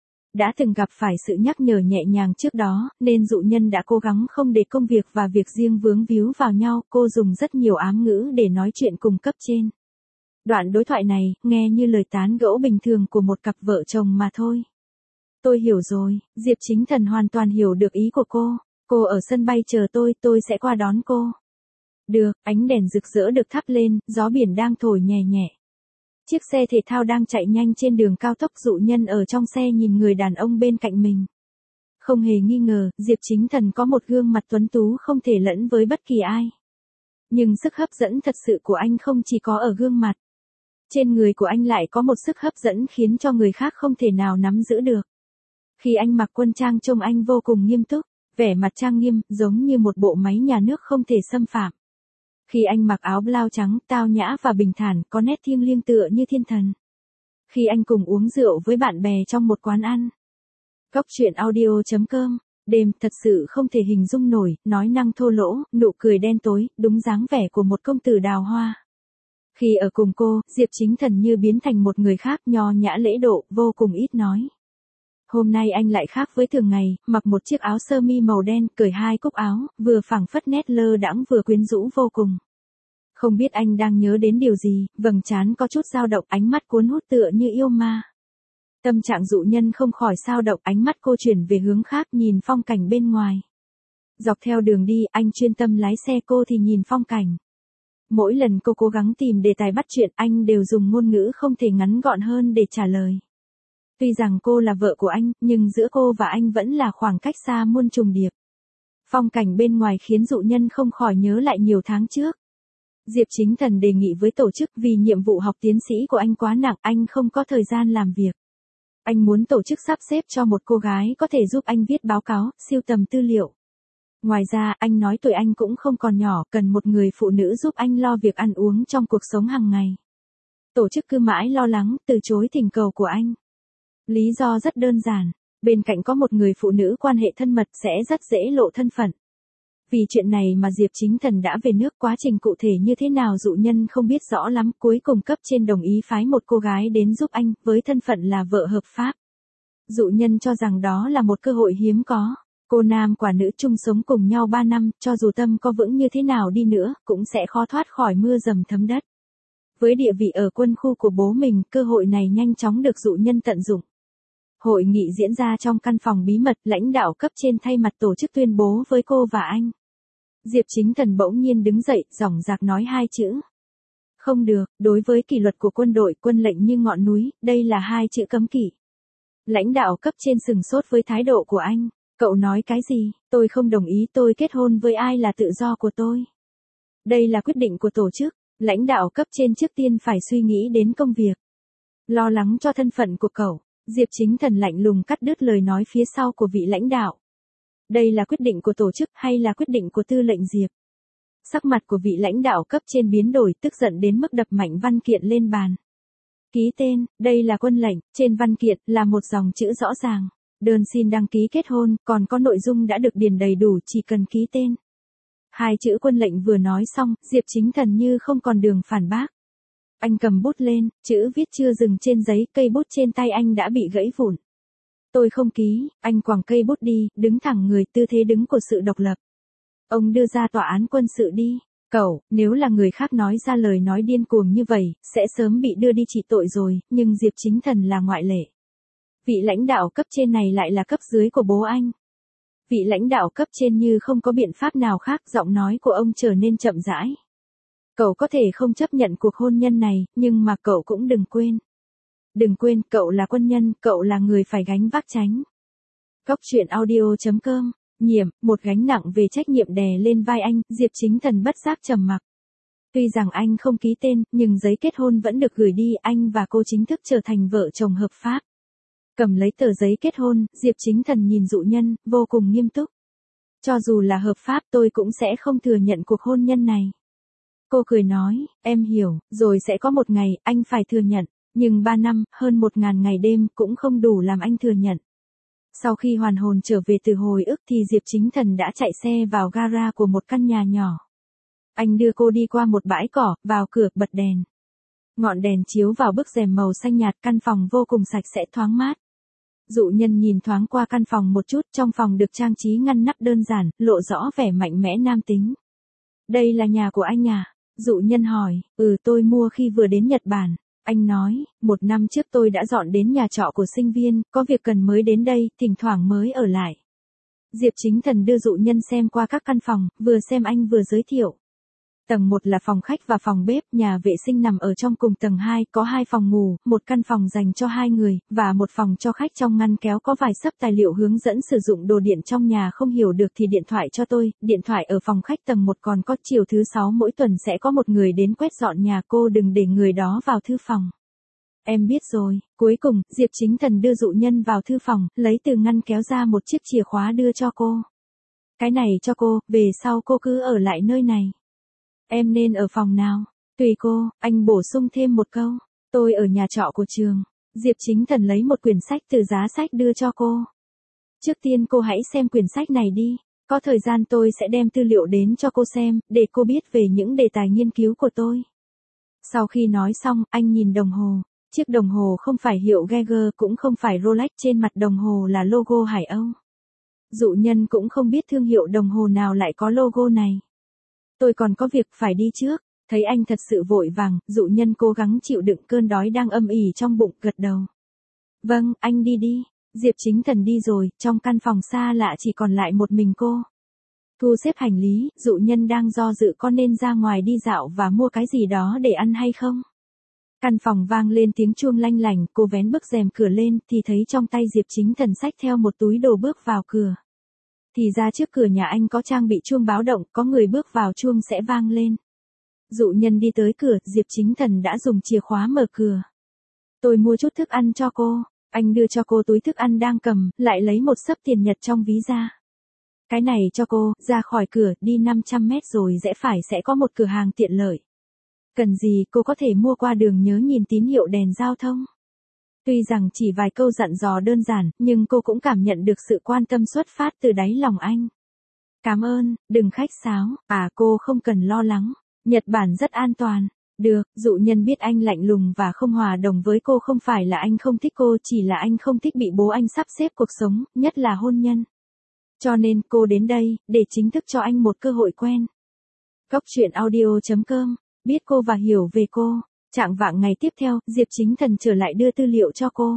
Đã từng gặp phải sự nhắc nhở nhẹ nhàng trước đó, nên dụ nhân đã cố gắng không để công việc và việc riêng vướng víu vào nhau. Cô dùng rất nhiều ám ngữ để nói chuyện cùng cấp trên. Đoạn đối thoại này, nghe như lời tán gẫu bình thường của một cặp vợ chồng mà thôi. Tôi hiểu rồi, Diệp Chính Thần hoàn toàn hiểu được ý của cô. Cô ở sân bay chờ tôi, tôi sẽ qua đón cô. Được, ánh đèn rực rỡ được thắp lên, gió biển đang thổi nhẹ nhẹ. Chiếc xe thể thao đang chạy nhanh trên đường cao tốc. Dụ nhân ở trong xe nhìn người đàn ông bên cạnh mình. Không hề nghi ngờ, Diệp Chính Thần có một gương mặt tuấn tú không thể lẫn với bất kỳ ai. Nhưng sức hấp dẫn thật sự của anh không chỉ có ở gương mặt. Trên người của anh lại có một sức hấp dẫn khiến cho người khác không thể nào nắm giữ được. Khi anh mặc quân trang trông anh vô cùng nghiêm túc, vẻ mặt trang nghiêm, giống như một bộ máy nhà nước không thể xâm phạm. Khi anh mặc áo blau trắng, tao nhã và bình thản, có nét thiêng liêng tựa như thiên thần. Khi anh cùng uống rượu với bạn bè trong một quán ăn. Góc truyện audio chấm com, đêm thật sự không thể hình dung nổi, nói năng thô lỗ, nụ cười đen tối, đúng dáng vẻ của một công tử đào hoa. Khi ở cùng cô, Diệp Chính Thần như biến thành một người khác, nho nhã lễ độ, vô cùng ít nói. Hôm nay anh lại khác với thường ngày, mặc một chiếc áo sơ mi màu đen, cởi hai cúc áo, vừa phảng phất nét lơ đãng vừa quyến rũ vô cùng. Không biết anh đang nhớ đến điều gì, vầng trán có chút dao động, ánh mắt cuốn hút tựa như yêu ma. Tâm trạng dụ nhân không khỏi dao động, ánh mắt cô chuyển về hướng khác, nhìn phong cảnh bên ngoài. Dọc theo đường đi, anh chuyên tâm lái xe, cô thì nhìn phong cảnh. Mỗi lần cô cố gắng tìm đề tài bắt chuyện, anh đều dùng ngôn ngữ không thể ngắn gọn hơn để trả lời. Tuy rằng cô là vợ của anh, nhưng giữa cô và anh vẫn là khoảng cách xa muôn trùng điệp. Phong cảnh bên ngoài khiến dụ nhân không khỏi nhớ lại nhiều tháng trước. Diệp Chính Thần đề nghị với tổ chức vì nhiệm vụ học tiến sĩ của anh quá nặng, anh không có thời gian làm việc. Anh muốn tổ chức sắp xếp cho một cô gái có thể giúp anh viết báo cáo, sưu tầm tư liệu. Ngoài ra, anh nói tuổi anh cũng không còn nhỏ, cần một người phụ nữ giúp anh lo việc ăn uống trong cuộc sống hàng ngày. Tổ chức cứ mãi lo lắng, từ chối thỉnh cầu của anh. Lý do rất đơn giản, bên cạnh có một người phụ nữ quan hệ thân mật sẽ rất dễ lộ thân phận. Vì chuyện này mà Diệp Chính Thần đã về nước, quá trình cụ thể như thế nào dụ nhân không biết rõ lắm, cuối cùng cấp trên đồng ý phái một cô gái đến giúp anh, với thân phận là vợ hợp pháp. Dụ nhân cho rằng đó là một cơ hội hiếm có. Cô nam quả nữ chung sống cùng nhau ba năm, cho dù tâm có vững như thế nào đi nữa, cũng sẽ khó thoát khỏi mưa dầm thấm đất. Với địa vị ở quân khu của bố mình, cơ hội này nhanh chóng được dụ nhân tận dụng. Hội nghị diễn ra trong căn phòng bí mật, lãnh đạo cấp trên thay mặt tổ chức tuyên bố với cô và anh. Diệp Chính Thần bỗng nhiên đứng dậy, dõng dạc nói hai chữ. Không được, đối với kỷ luật của quân đội, quân lệnh như ngọn núi, đây là hai chữ cấm kỵ. Lãnh đạo cấp trên sừng sốt với thái độ của anh. Cậu nói cái gì? Tôi không đồng ý, tôi kết hôn với ai là tự do của tôi. Đây là quyết định của tổ chức, lãnh đạo cấp trên trước tiên phải suy nghĩ đến công việc. Lo lắng cho thân phận của cậu, Diệp Chính Thần lạnh lùng cắt đứt lời nói phía sau của vị lãnh đạo. Đây là quyết định của tổ chức hay là quyết định của tư lệnh Diệp? Sắc mặt của vị lãnh đạo cấp trên biến đổi, tức giận đến mức đập mạnh văn kiện lên bàn. Ký tên, đây là quân lệnh, trên văn kiện là một dòng chữ rõ ràng. Đơn xin đăng ký kết hôn, còn có nội dung đã được điền đầy đủ, chỉ cần ký tên. Hai chữ quân lệnh vừa nói xong, Diệp Chính Thần như không còn đường phản bác. Anh cầm bút lên, chữ viết chưa dừng trên giấy, cây bút trên tay anh đã bị gãy vụn. Tôi không ký, anh quẳng cây bút đi, đứng thẳng người, tư thế đứng của sự độc lập. Ông đưa ra tòa án quân sự đi. Cậu, nếu là người khác nói ra lời nói điên cuồng như vậy, sẽ sớm bị đưa đi trị tội rồi, nhưng Diệp Chính Thần là ngoại lệ. Vị lãnh đạo cấp trên này lại là cấp dưới của bố anh. Vị lãnh đạo cấp trên như không có biện pháp nào khác, giọng nói của ông trở nên chậm rãi. Cậu có thể không chấp nhận cuộc hôn nhân này, nhưng mà cậu cũng đừng quên. Đừng quên, cậu là quân nhân, cậu là người phải gánh vác trách. Góc truyện audio chấm com, nhiệm, một gánh nặng về trách nhiệm đè lên vai anh, Diệp Chính Thần bất giác trầm mặc. Tuy rằng anh không ký tên, nhưng giấy kết hôn vẫn được gửi đi, anh và cô chính thức trở thành vợ chồng hợp pháp. Cầm lấy tờ giấy kết hôn, Diệp Chính Thần nhìn dụ nhân, vô cùng nghiêm túc. Cho dù là hợp pháp tôi cũng sẽ không thừa nhận cuộc hôn nhân này. Cô cười nói, em hiểu, rồi sẽ có một ngày, anh phải thừa nhận. Nhưng ba năm, hơn một ngàn ngày đêm cũng không đủ làm anh thừa nhận. Sau khi hoàn hồn trở về từ hồi ức thì Diệp Chính Thần đã chạy xe vào gara của một căn nhà nhỏ. Anh đưa cô đi qua một bãi cỏ, vào cửa, bật đèn. Ngọn đèn chiếu vào bức rèm màu xanh nhạt, căn phòng vô cùng sạch sẽ thoáng mát. Dụ Nhân nhìn thoáng qua căn phòng một chút, trong phòng được trang trí ngăn nắp đơn giản, lộ rõ vẻ mạnh mẽ nam tính. Đây là nhà của anh à? Dụ Nhân hỏi, ừ tôi mua khi vừa đến Nhật Bản. Anh nói, một năm trước tôi đã dọn đến nhà trọ của sinh viên, có việc cần mới đến đây, thỉnh thoảng mới ở lại. Diệp Chính Thần đưa Dụ Nhân xem qua các căn phòng, vừa xem anh vừa giới thiệu. Tầng một là phòng khách và phòng bếp, nhà vệ sinh nằm ở trong cùng tầng hai, có hai phòng ngủ, một căn phòng dành cho hai người, và một phòng cho khách. Trong ngăn kéo có vài xấp tài liệu hướng dẫn sử dụng đồ điện trong nhà, không hiểu được thì điện thoại cho tôi. Điện thoại ở phòng khách tầng một còn có, chiều thứ sáu mỗi tuần sẽ có một người đến quét dọn nhà, cô đừng để người đó vào thư phòng. Em biết rồi. Cuối cùng, Diệp Chính Thần đưa Dụ Nhân vào thư phòng, lấy từ ngăn kéo ra một chiếc chìa khóa đưa cho cô. Cái này cho cô, về sau cô cứ ở lại nơi này. Em nên ở phòng nào? Tùy cô, anh bổ sung thêm một câu. Tôi ở nhà trọ của trường. Diệp Chính Thần lấy một quyển sách từ giá sách đưa cho cô. Trước tiên cô hãy xem quyển sách này đi. Có thời gian tôi sẽ đem tư liệu đến cho cô xem, để cô biết về những đề tài nghiên cứu của tôi. Sau khi nói xong, anh nhìn đồng hồ. Chiếc đồng hồ không phải hiệu Geiger cũng không phải Rolex, trên mặt đồng hồ là logo Hải Âu. Dụ Nhân cũng không biết thương hiệu đồng hồ nào lại có logo này. Tôi còn có việc phải đi trước. Thấy anh thật sự vội vàng, Dụ Nhân cố gắng chịu đựng cơn đói đang âm ỉ trong bụng, gật đầu. Vâng, anh đi đi. Diệp Chính Thần đi rồi, trong căn phòng xa lạ chỉ còn lại một mình cô. Thu xếp hành lý, Dụ Nhân đang do dự có nên ra ngoài đi dạo và mua cái gì đó để ăn hay không. Căn phòng vang lên tiếng chuông lanh lảnh, cô vén bức rèm cửa lên thì thấy trong tay Diệp Chính Thần xách theo một túi đồ bước vào cửa. Thì ra trước cửa nhà anh có trang bị chuông báo động, có người bước vào chuông sẽ vang lên. Dụ Nhân đi tới cửa, Diệp Chính Thần đã dùng chìa khóa mở cửa. Tôi mua chút thức ăn cho cô. Anh đưa cho cô túi thức ăn đang cầm, lại lấy một xấp tiền Nhật trong ví ra. Cái này cho cô, ra khỏi cửa, đi năm trăm mét rồi rẽ phải sẽ có một cửa hàng tiện lợi. Cần gì cô có thể mua qua đường, nhớ nhìn tín hiệu đèn giao thông. Tuy rằng chỉ vài câu dặn dò đơn giản, nhưng cô cũng cảm nhận được sự quan tâm xuất phát từ đáy lòng anh. Cảm ơn, đừng khách sáo, à cô không cần lo lắng, Nhật Bản rất an toàn. Được, Dụ Nhân biết anh lạnh lùng và không hòa đồng với cô, không phải là anh không thích cô, chỉ là anh không thích bị bố anh sắp xếp cuộc sống, nhất là hôn nhân. Cho nên cô đến đây, để chính thức cho anh một cơ hội quen. Góc truyện audio chấm com, biết cô và hiểu về cô. Trạng vạng ngày tiếp theo, Diệp Chính Thần trở lại đưa tư liệu cho cô.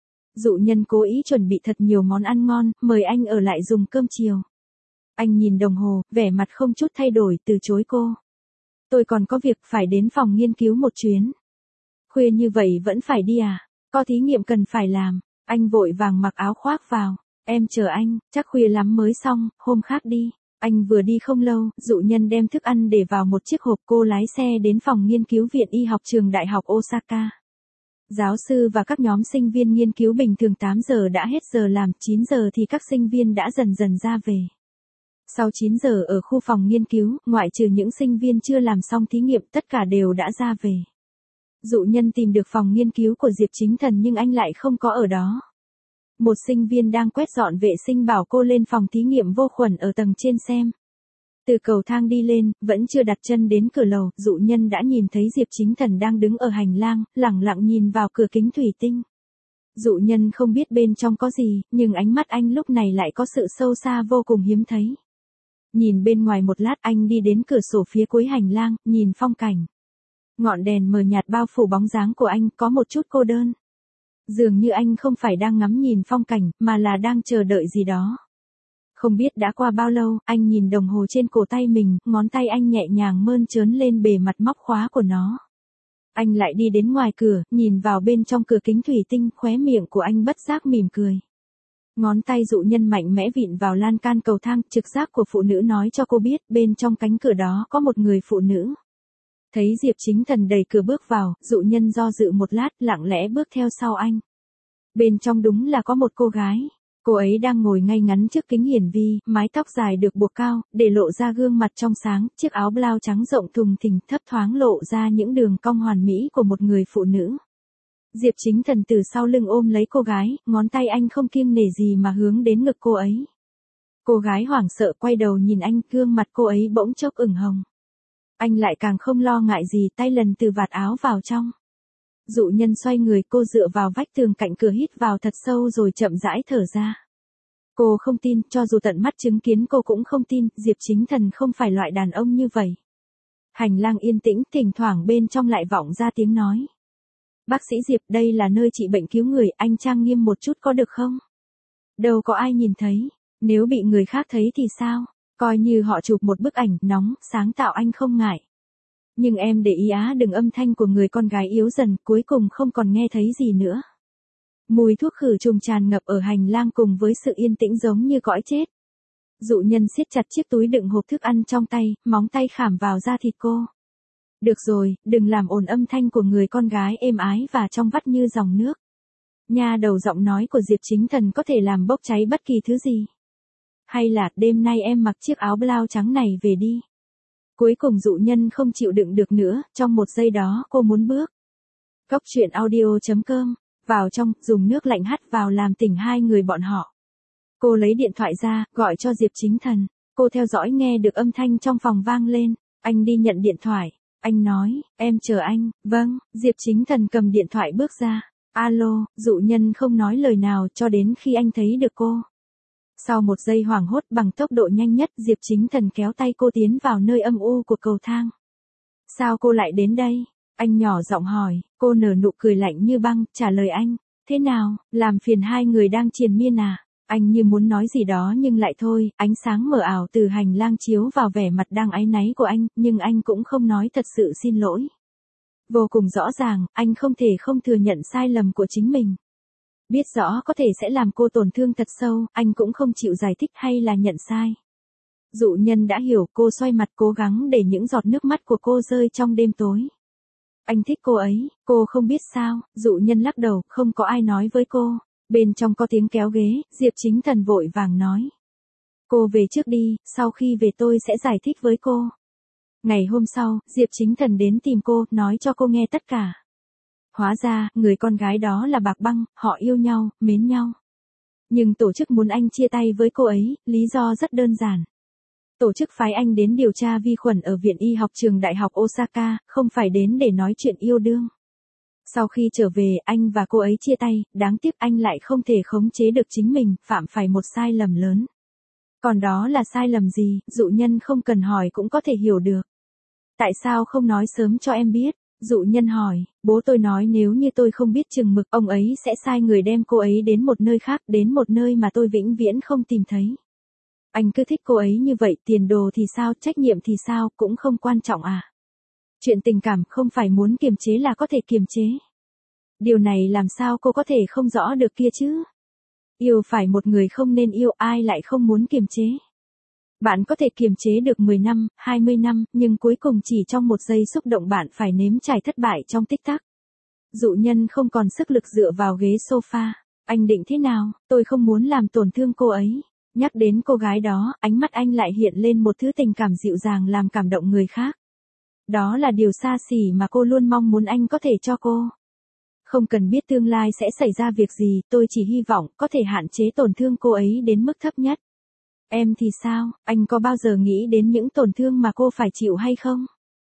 Dụ Nhân cố ý chuẩn bị thật nhiều món ăn ngon, mời anh ở lại dùng cơm chiều. Anh nhìn đồng hồ, vẻ mặt không chút thay đổi, từ chối cô. Tôi còn có việc phải đến phòng nghiên cứu một chuyến. Khuya như vậy vẫn phải đi à? Có thí nghiệm cần phải làm. Anh vội vàng mặc áo khoác vào. Em chờ anh, chắc khuya lắm mới xong, hôm khác đi. Anh vừa đi không lâu, Dụ Nhân đem thức ăn để vào một chiếc hộp, cô lái xe đến phòng nghiên cứu viện y học trường đại học Osaka. Giáo sư và các nhóm sinh viên nghiên cứu bình thường tám giờ đã hết giờ làm, chín giờ thì các sinh viên đã dần dần ra về. Sau chín giờ ở khu phòng nghiên cứu, ngoại trừ những sinh viên chưa làm xong thí nghiệm, tất cả đều đã ra về. Dụ Nhân tìm được phòng nghiên cứu của Diệp Chính Thần nhưng anh lại không có ở đó. Một sinh viên đang quét dọn vệ sinh bảo cô lên phòng thí nghiệm vô khuẩn ở tầng trên xem. Từ cầu thang đi lên, vẫn chưa đặt chân đến cửa lầu, Dụ Nhân đã nhìn thấy Diệp Chính Thần đang đứng ở hành lang, lẳng lặng nhìn vào cửa kính thủy tinh. Dụ Nhân không biết bên trong có gì, nhưng ánh mắt anh lúc này lại có sự sâu xa vô cùng hiếm thấy. Nhìn bên ngoài một lát, anh đi đến cửa sổ phía cuối hành lang, nhìn phong cảnh. Ngọn đèn mờ nhạt bao phủ bóng dáng của anh, có một chút cô đơn. Dường như anh không phải đang ngắm nhìn phong cảnh, mà là đang chờ đợi gì đó. Không biết đã qua bao lâu, anh nhìn đồng hồ trên cổ tay mình, ngón tay anh nhẹ nhàng mơn trớn lên bề mặt móc khóa của nó. Anh lại đi đến ngoài cửa, nhìn vào bên trong cửa kính thủy tinh, khóe miệng của anh bất giác mỉm cười. Ngón tay Dụ Nhân mạnh mẽ vịn vào lan can cầu thang, trực giác của phụ nữ nói cho cô biết, bên trong cánh cửa đó có một người phụ nữ. Thấy Diệp Chính Thần đẩy cửa bước vào, Dụ Nhân do dự một lát, lặng lẽ bước theo sau anh. Bên trong đúng là có một cô gái. Cô ấy đang ngồi ngay ngắn trước kính hiển vi, mái tóc dài được buộc cao, để lộ ra gương mặt trong sáng, chiếc áo blau trắng rộng thùng thình thấp thoáng lộ ra những đường cong hoàn mỹ của một người phụ nữ. Diệp Chính Thần từ sau lưng ôm lấy cô gái, ngón tay anh không kiêng nể gì mà hướng đến ngực cô ấy. Cô gái hoảng sợ quay đầu nhìn anh, gương mặt cô ấy bỗng chốc ửng hồng. Anh lại càng không lo ngại gì, tay lần từ vạt áo vào trong. Dụ Nhân xoay người, cô dựa vào vách tường cạnh cửa hít vào thật sâu rồi chậm rãi thở ra. Cô không tin, cho dù tận mắt chứng kiến cô cũng không tin, Diệp Chính Thần không phải loại đàn ông như vậy. Hành lang yên tĩnh, thỉnh thoảng bên trong lại vọng ra tiếng nói. Bác sĩ Diệp, đây là nơi trị bệnh cứu người, anh trang nghiêm một chút có được không? Đâu có ai nhìn thấy, nếu bị người khác thấy thì sao? Coi như họ chụp một bức ảnh nóng, sáng tạo anh không ngại. Nhưng em để ý á, đừng âm thanh của người con gái yếu dần, cuối cùng không còn nghe thấy gì nữa. Mùi thuốc khử trùng tràn ngập ở hành lang cùng với sự yên tĩnh giống như cõi chết. Dụ Nhân siết chặt chiếc túi đựng hộp thức ăn trong tay, móng tay khảm vào da thịt cô. Được rồi, đừng làm ồn âm thanh của người con gái êm ái và trong vắt như dòng nước. Nha đầu giọng nói của Diệp Chính Thần có thể làm bốc cháy bất kỳ thứ gì. Hay là đêm nay em mặc chiếc áo blau trắng này về đi. Cuối cùng Dụ Nhân không chịu đựng được nữa, trong một giây đó cô muốn bước. Cốc truyện audio chấm com, vào trong, dùng nước lạnh hắt vào làm tỉnh hai người bọn họ. Cô lấy điện thoại ra, gọi cho Diệp Chính Thần. Cô theo dõi nghe được âm thanh trong phòng vang lên. Anh đi nhận điện thoại. Anh nói, em chờ anh. Vâng, Diệp Chính Thần cầm điện thoại bước ra. Alo, Dụ Nhân không nói lời nào cho đến khi anh thấy được cô. Sau một giây hoảng hốt bằng tốc độ nhanh nhất, Diệp Chính Thần kéo tay cô tiến vào nơi âm u của cầu thang. Sao cô lại đến đây? Anh nhỏ giọng hỏi, cô nở nụ cười lạnh như băng, trả lời anh. Thế nào, làm phiền hai người đang triền miên à? Anh như muốn nói gì đó nhưng lại thôi, ánh sáng mờ ảo từ hành lang chiếu vào vẻ mặt đang áy náy của anh, nhưng anh cũng không nói thật sự xin lỗi. Vô cùng rõ ràng, anh không thể không thừa nhận sai lầm của chính mình. Biết rõ có thể sẽ làm cô tổn thương thật sâu, anh cũng không chịu giải thích hay là nhận sai. Dụ Nhân đã hiểu, cô xoay mặt cố gắng để những giọt nước mắt của cô rơi trong đêm tối. Anh thích cô ấy, cô không biết sao, Dụ Nhân lắc đầu, không có ai nói với cô. Bên trong có tiếng kéo ghế, Diệp Chính Thần vội vàng nói. Cô về trước đi, sau khi về tôi sẽ giải thích với cô. Ngày hôm sau, Diệp Chính Thần đến tìm cô, nói cho cô nghe tất cả. Hóa ra, người con gái đó là Bạc Băng, họ yêu nhau, mến nhau. Nhưng tổ chức muốn anh chia tay với cô ấy, lý do rất đơn giản. Tổ chức phái anh đến điều tra vi khuẩn ở Viện Y học trường Đại học Osaka, không phải đến để nói chuyện yêu đương. Sau khi trở về, anh và cô ấy chia tay, đáng tiếc anh lại không thể khống chế được chính mình, phạm phải một sai lầm lớn. Còn đó là sai lầm gì, Dụ Nhân không cần hỏi cũng có thể hiểu được. Tại sao không nói sớm cho em biết? Dụ Nhân hỏi, bố tôi nói nếu như tôi không biết chừng mực, ông ấy sẽ sai người đem cô ấy đến một nơi khác, đến một nơi mà tôi vĩnh viễn không tìm thấy. Anh cứ thích cô ấy như vậy, tiền đồ thì sao, trách nhiệm thì sao, cũng không quan trọng à. Chuyện tình cảm không phải muốn kiềm chế là có thể kiềm chế. Điều này làm sao cô có thể không rõ được kia chứ? Yêu phải một người không nên yêu, ai lại không muốn kiềm chế. Bạn có thể kiềm chế được mười năm, hai mươi năm, nhưng cuối cùng chỉ trong một giây xúc động bạn phải nếm trải thất bại trong tích tắc. Dụ Nhân không còn sức lực dựa vào ghế sofa. Anh định thế nào, tôi không muốn làm tổn thương cô ấy. Nhắc đến cô gái đó, ánh mắt anh lại hiện lên một thứ tình cảm dịu dàng làm cảm động người khác. Đó là điều xa xỉ mà cô luôn mong muốn anh có thể cho cô. Không cần biết tương lai sẽ xảy ra việc gì, tôi chỉ hy vọng có thể hạn chế tổn thương cô ấy đến mức thấp nhất. Em thì sao, anh có bao giờ nghĩ đến những tổn thương mà cô phải chịu hay không?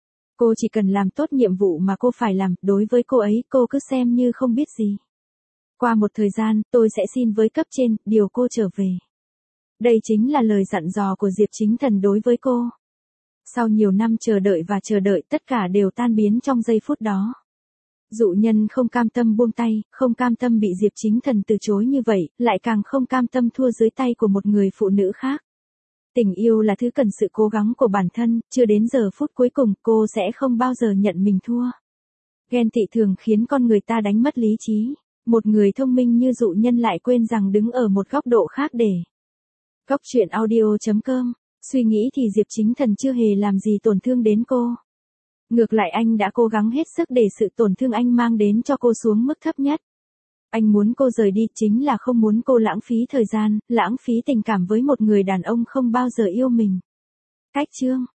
Cô chỉ cần làm tốt nhiệm vụ mà cô phải làm, đối với cô ấy cô cứ xem như không biết gì. Qua một thời gian, tôi sẽ xin với cấp trên, điều cô trở về. Đây chính là lời dặn dò của Diệp Chính Thần đối với cô. Sau nhiều năm chờ đợi và chờ đợi, tất cả đều tan biến trong giây phút đó. Dụ Nhân không cam tâm buông tay, không cam tâm bị Diệp Chính Thần từ chối như vậy, lại càng không cam tâm thua dưới tay của một người phụ nữ khác. Tình yêu là thứ cần sự cố gắng của bản thân, chưa đến giờ phút cuối cùng, cô sẽ không bao giờ nhận mình thua. Ghen tị thường khiến con người ta đánh mất lý trí. Một người thông minh như Dụ Nhân lại quên rằng đứng ở một góc độ khác để. Cốc truyện audio chấm com, suy nghĩ thì Diệp Chính Thần chưa hề làm gì tổn thương đến cô. Ngược lại anh đã cố gắng hết sức để sự tổn thương anh mang đến cho cô xuống mức thấp nhất. Anh muốn cô rời đi chính là không muốn cô lãng phí thời gian, lãng phí tình cảm với một người đàn ông không bao giờ yêu mình. Cách chương